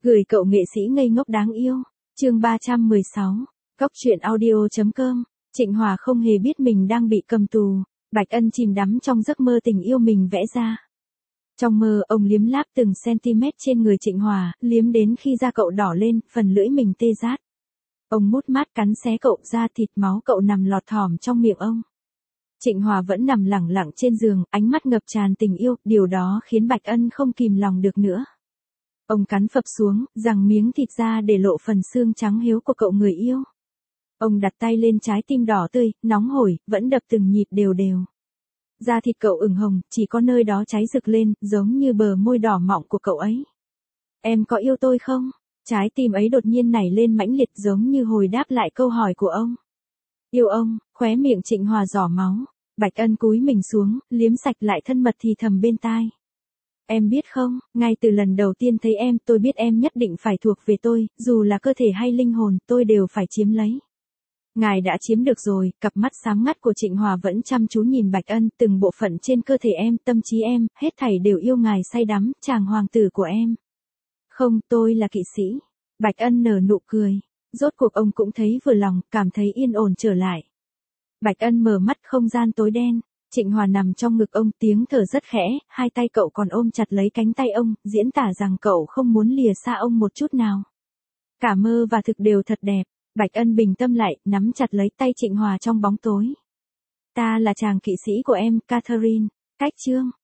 Gửi cậu nghệ sĩ ngây ngốc đáng yêu. Chương 316. Cóc truyện audio.com. Trịnh Hòa không hề biết mình đang bị cầm tù. Bạch Ân chìm đắm trong giấc mơ tình yêu mình vẽ ra. Trong mơ, ông liếm láp từng cm trên người Trịnh Hòa, liếm đến khi da cậu đỏ lên, phần lưỡi mình tê rát. Ông mút mát cắn xé cậu, da thịt máu cậu nằm lọt thỏm trong miệng ông. Trịnh Hòa vẫn nằm lẳng lặng trên giường, ánh mắt ngập tràn tình yêu, điều đó khiến Bạch Ân không kìm lòng được nữa. Ông cắn phập xuống, giằng miếng thịt ra để lộ phần xương trắng hiếu của cậu người yêu. Ông đặt tay lên trái tim đỏ tươi, nóng hổi, vẫn đập từng nhịp đều đều. Da thịt cậu ửng hồng, chỉ có nơi đó cháy rực lên, giống như bờ môi đỏ mọng của cậu ấy. Em có yêu tôi không? Trái tim ấy đột nhiên nảy lên mãnh liệt, giống như hồi đáp lại câu hỏi của ông. Yêu ông, khóe miệng Trịnh Hòa giỏ máu. Bạch Ân cúi mình xuống, liếm sạch lại thân mật thì thầm bên tai. Em biết không, ngay từ lần đầu tiên thấy em, tôi biết em nhất định phải thuộc về tôi, dù là cơ thể hay linh hồn, tôi đều phải chiếm lấy. Ngài đã chiếm được rồi. Cặp mắt sáng ngắt của Trịnh Hòa vẫn chăm chú nhìn Bạch Ân, từng bộ phận trên cơ thể em, tâm trí em, hết thảy đều yêu ngài say đắm, chàng hoàng tử của em. Không, tôi là kỵ sĩ. Bạch Ân nở nụ cười. Rốt cuộc ông cũng thấy vừa lòng, cảm thấy yên ổn trở lại. Bạch Ân mở mắt, không gian tối đen. Trịnh Hòa nằm trong ngực ông, tiếng thở rất khẽ, hai tay cậu còn ôm chặt lấy cánh tay ông, diễn tả rằng cậu không muốn lìa xa ông một chút nào. Cả mơ và thực đều thật đẹp. Bạch Ân bình tâm lại, nắm chặt lấy tay Trịnh Hòa trong bóng tối. Ta là chàng kỵ sĩ của em, Catherine. Cách chương.